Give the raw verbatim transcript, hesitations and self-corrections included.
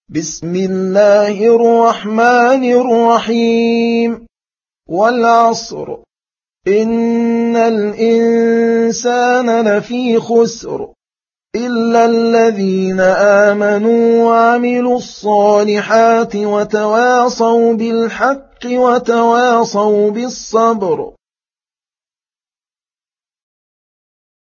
بسم الله الرحمن الرحيم. والعصر إن الإنسان لفي خسر إلا الذين آمنوا وعملوا الصالحات وتواصوا بالحق وتواصوا بالصبر.